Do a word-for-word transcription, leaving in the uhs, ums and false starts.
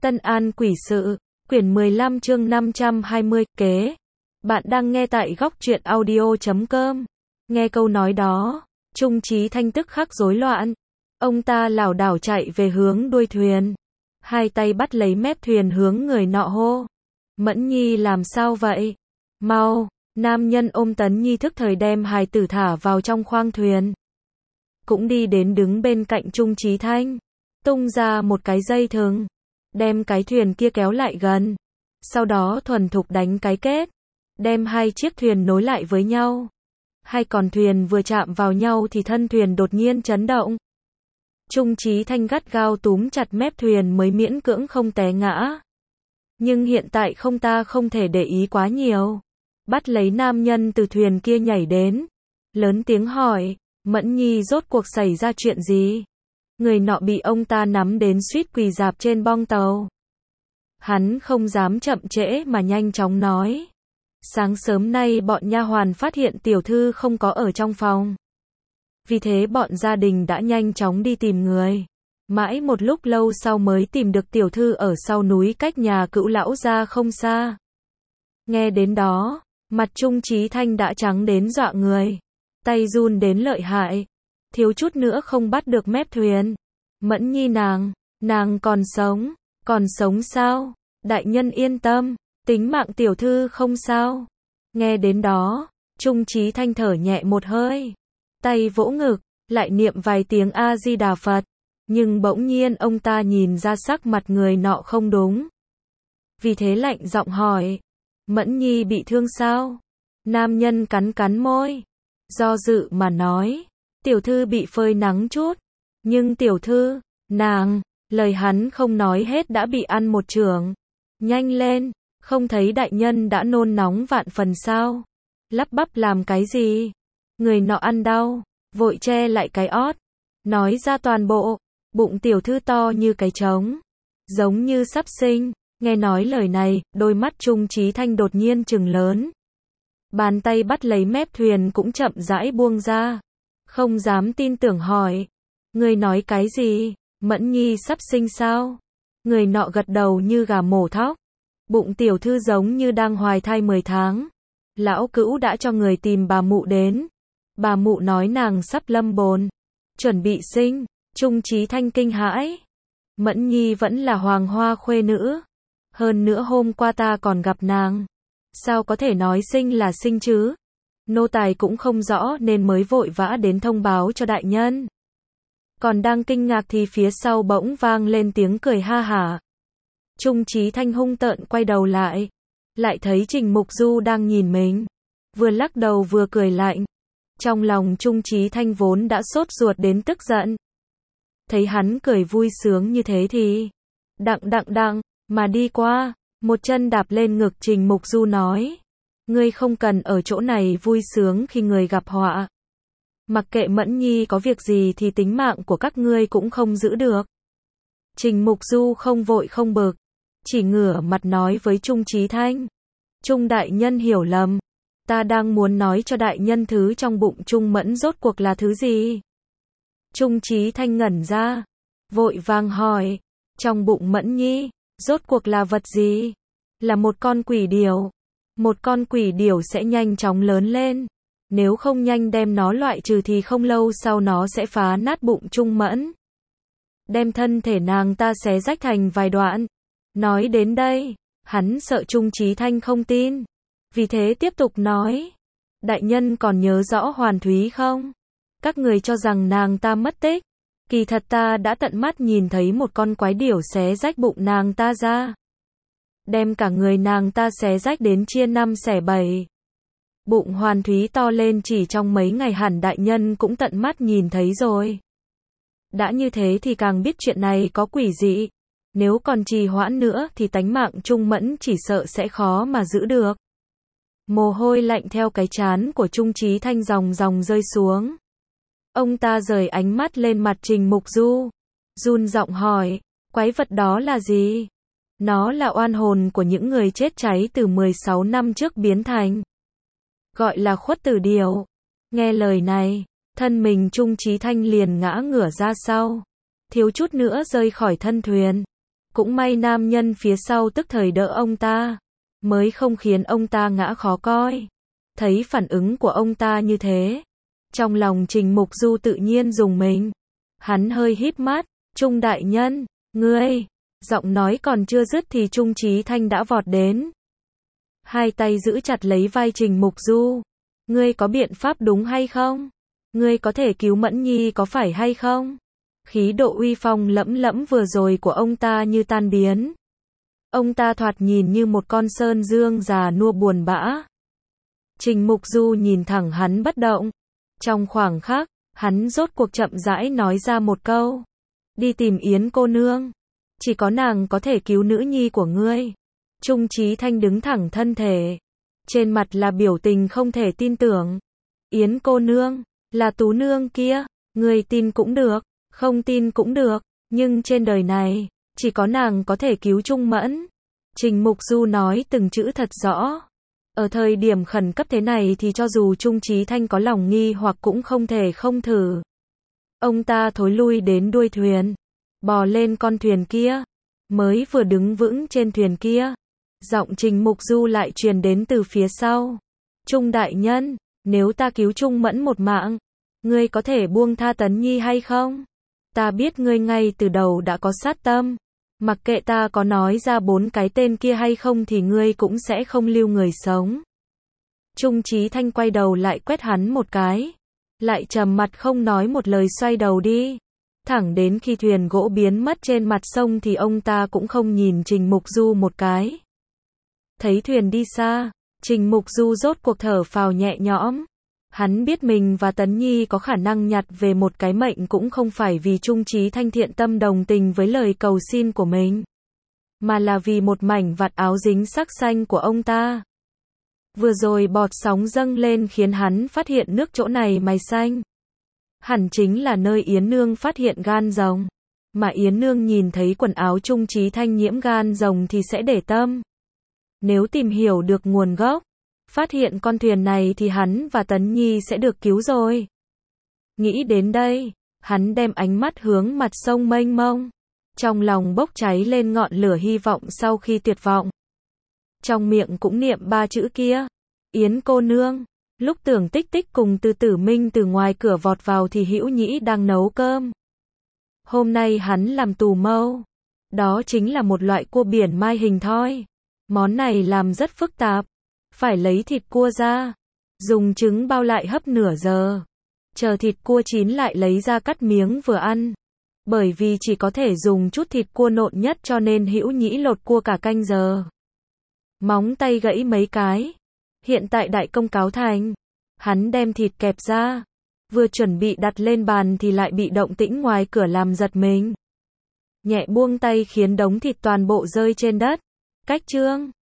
Tân An Quỷ Sự, quyển mười lăm chương năm trăm hai mươi, kế. Bạn đang nghe tại góc truyện audio chấm com. Nghe câu nói đó, Trung Chí Thanh tức khắc rối loạn. Ông ta lảo đảo chạy về hướng đuôi thuyền. Hai tay bắt lấy mép thuyền hướng người nọ hô. Mẫn Nhi làm sao vậy? Mau! Nam nhân ôm Tấn Nhi thức thời đem hài tử thả vào trong khoang thuyền. Cũng đi đến đứng bên cạnh Trung Chí Thanh. Tung ra một cái dây thừng. Đem cái thuyền kia kéo lại gần. Sau đó thuần thục đánh cái kết. Đem hai chiếc thuyền nối lại với nhau. Hai con thuyền vừa chạm vào nhau thì thân thuyền đột nhiên chấn động. Trung Chí Thanh gắt gao túm chặt mép thuyền mới miễn cưỡng không té ngã. Nhưng hiện tại không ta không thể để ý quá nhiều. Bắt lấy nam nhân từ thuyền kia nhảy đến. Lớn tiếng hỏi, Mẫn Nhi rốt cuộc xảy ra chuyện gì? Người nọ bị ông ta nắm đến suýt quỳ rạp trên bong tàu. Hắn không dám chậm trễ mà nhanh chóng nói. Sáng sớm nay bọn nha hoàn phát hiện tiểu thư không có ở trong phòng. Vì thế bọn gia đình đã nhanh chóng đi tìm người. Mãi một lúc lâu sau mới tìm được tiểu thư ở sau núi cách nhà Cữu lão gia không xa. Nghe đến đó, mặt Trung Chí Thanh đã trắng đến dọa người. Tay run đến lợi hại. Thiếu chút nữa không bắt được mép thuyền. Mẫn Nhi nàng, nàng còn sống, còn sống sao? Đại nhân yên tâm, tính mạng tiểu thư không sao. Nghe đến đó, Trung Chí Thanh thở nhẹ một hơi. Tay vỗ ngực, lại niệm vài tiếng A-di-đà Phật. Nhưng bỗng nhiên ông ta nhìn ra sắc mặt người nọ không đúng. Vì thế lạnh giọng hỏi, Mẫn Nhi bị thương sao? Nam nhân cắn cắn môi. Do dự mà nói, tiểu thư bị phơi nắng chút. Nhưng tiểu thư, nàng, lời hắn không nói hết đã bị ăn một chưởng. Nhanh lên, không thấy đại nhân đã nôn nóng vạn phần sao? Lắp bắp làm cái gì? Người nọ ăn đau, vội che lại cái ót. Nói ra toàn bộ, bụng tiểu thư to như cái trống. Giống như sắp sinh. Nghe nói lời này, đôi mắt Trung Chí Thanh đột nhiên trừng lớn. Bàn tay bắt lấy mép thuyền cũng chậm rãi buông ra. Không dám tin tưởng hỏi. Người nói cái gì? Mẫn Nhi sắp sinh sao? Người nọ gật đầu như gà mổ thóc. Bụng tiểu thư giống như đang hoài thai mười tháng. Lão Cữu đã cho người tìm bà mụ đến. Bà mụ nói nàng sắp lâm bồn. Chuẩn bị sinh. Trung Chí Thanh kinh hãi. Mẫn Nhi vẫn là hoàng hoa khuê nữ. Hơn nữa hôm qua ta còn gặp nàng. Sao có thể nói sinh là sinh chứ? Nô tài cũng không rõ nên mới vội vã đến thông báo cho đại nhân. Còn đang kinh ngạc thì phía sau bỗng vang lên tiếng cười ha hả. Trung Chí Thanh hung tợn quay đầu lại. Lại thấy Trình Mục Du đang nhìn mình. Vừa lắc đầu vừa cười lạnh. Trong lòng Trung Chí Thanh vốn đã sốt ruột đến tức giận. Thấy hắn cười vui sướng như thế thì đặng đặng đặng mà đi qua. Một chân đạp lên ngực Trình Mục Du nói. Ngươi không cần ở chỗ này vui sướng khi người gặp họa. Mặc kệ Mẫn Nhi có việc gì thì tính mạng của các ngươi cũng không giữ được. Trình Mục Du không vội không bực. Chỉ ngửa mặt nói với Trung Chí Thanh. Trung đại nhân hiểu lầm. Ta đang muốn nói cho đại nhân thứ trong bụng Trung Mẫn rốt cuộc là thứ gì. Trung Chí Thanh ngẩn ra. Vội vàng hỏi. Trong bụng Mẫn Nhi, rốt cuộc là vật gì? Là một con quỷ điểu. Một con quỷ điểu sẽ nhanh chóng lớn lên. Nếu không nhanh đem nó loại trừ thì không lâu sau nó sẽ phá nát bụng Trung Mẫn. Đem thân thể nàng ta xé rách thành vài đoạn. Nói đến đây, hắn sợ Trung Chí Thanh không tin. Vì thế tiếp tục nói. Đại nhân còn nhớ rõ Hoàn Thúy không? Các người cho rằng nàng ta mất tích. Kỳ thật ta đã tận mắt nhìn thấy một con quái điểu xé rách bụng nàng ta ra. Đem cả người nàng ta xé rách đến chia năm xẻ bảy. Bụng Hoàn Thúy to lên chỉ trong mấy ngày hẳn đại nhân cũng tận mắt nhìn thấy rồi. Đã như thế thì càng biết chuyện này có quỷ dị. Nếu còn trì hoãn nữa thì tánh mạng Trung Mẫn chỉ sợ sẽ khó mà giữ được. Mồ hôi lạnh theo cái trán của Trung Chí Thanh ròng ròng rơi xuống. Ông ta rời ánh mắt lên mặt Trình Mục Du. Run giọng hỏi, quái vật đó là gì? Nó là oan hồn của những người chết cháy từ mười sáu năm trước biến thành. Gọi là khuất tử điểu. Nghe lời này, thân mình Trung Chí Thanh liền ngã ngửa ra sau. Thiếu chút nữa rơi khỏi thân thuyền. Cũng may nam nhân phía sau tức thời đỡ ông ta, mới không khiến ông ta ngã khó coi. Thấy phản ứng của ông ta như thế, trong lòng Trình Mục Du tự nhiên rùng mình. Hắn hơi híp mắt, Trung đại nhân, ngươi, giọng nói còn chưa dứt thì Trung Chí Thanh đã vọt đến. Hai tay giữ chặt lấy vai Trình Mục Du. Ngươi có biện pháp đúng hay không? Ngươi có thể cứu Mẫn Nhi có phải hay không? Khí độ uy phong lẫm lẫm vừa rồi của ông ta như tan biến. Ông ta thoạt nhìn như một con sơn dương già nua buồn bã. Trình Mục Du nhìn thẳng hắn bất động. Trong khoảng khắc, hắn rốt cuộc chậm rãi nói ra một câu. Đi tìm Yến cô nương. Chỉ có nàng có thể cứu nữ nhi của ngươi. Trung Chí Thanh đứng thẳng thân thể. Trên mặt là biểu tình không thể tin tưởng. Yến cô nương, là Tú nương kia. Ngươi tin cũng được, không tin cũng được. Nhưng trên đời này, chỉ có nàng có thể cứu Trung Mẫn. Trình Mục Du nói từng chữ thật rõ. Ở thời điểm khẩn cấp thế này thì cho dù Trung Chí Thanh có lòng nghi hoặc cũng không thể không thử. Ông ta thối lui đến đuôi thuyền, bò lên con thuyền kia. Mới vừa đứng vững trên thuyền kia, giọng Trình Mục Du lại truyền đến từ phía sau. Trung đại nhân, nếu ta cứu Trung Mẫn một mạng, ngươi có thể buông tha Tấn Nhi hay không? Ta biết ngươi ngay từ đầu đã có sát tâm. Mặc kệ ta có nói ra bốn cái tên kia hay không thì ngươi cũng sẽ không lưu người sống. Trung Chí Thanh quay đầu lại quét hắn một cái. Lại trầm mặt không nói một lời xoay đầu đi. Thẳng đến khi thuyền gỗ biến mất trên mặt sông thì ông ta cũng không nhìn Trình Mục Du một cái. Thấy thuyền đi xa, Trình Mục Du rốt cuộc thở phào nhẹ nhõm. Hắn biết mình và Tấn Nhi có khả năng nhặt về một cái mệnh cũng không phải vì Trung Chí Thanh thiện tâm đồng tình với lời cầu xin của mình, mà là vì một mảnh vạt áo dính sắc xanh của ông ta. Vừa rồi bọt sóng dâng lên khiến hắn phát hiện nước chỗ này mày xanh. Hẳn chính là nơi Yến Nương phát hiện gan rồng. Mà Yến Nương nhìn thấy quần áo Trung Chí Thanh nhiễm gan rồng thì sẽ để tâm. Nếu tìm hiểu được nguồn gốc, phát hiện con thuyền này thì hắn và Tấn Nhi sẽ được cứu rồi. Nghĩ đến đây, hắn đem ánh mắt hướng mặt sông mênh mông. Trong lòng bốc cháy lên ngọn lửa hy vọng sau khi tuyệt vọng. Trong miệng cũng niệm ba chữ kia. Yến cô nương. Lúc Tưởng Tích Tích cùng Từ Tử Minh từ ngoài cửa vọt vào thì Hữu Nhĩ đang nấu cơm. Hôm nay hắn làm tù mâu. Đó chính là một loại cua biển mai hình thoi. Món này làm rất phức tạp. Phải lấy thịt cua ra, dùng trứng bao lại hấp nửa giờ. Chờ thịt cua chín lại lấy ra cắt miếng vừa ăn. Bởi vì chỉ có thể dùng chút thịt cua nộn nhất cho nên Hữu Nhĩ lột cua cả canh giờ. Móng tay gãy mấy cái. Hiện tại đại công cáo thành. Hắn đem thịt kẹp ra. Vừa chuẩn bị đặt lên bàn thì lại bị động tĩnh ngoài cửa làm giật mình. Nhẹ buông tay khiến đống thịt toàn bộ rơi trên đất. Cách chương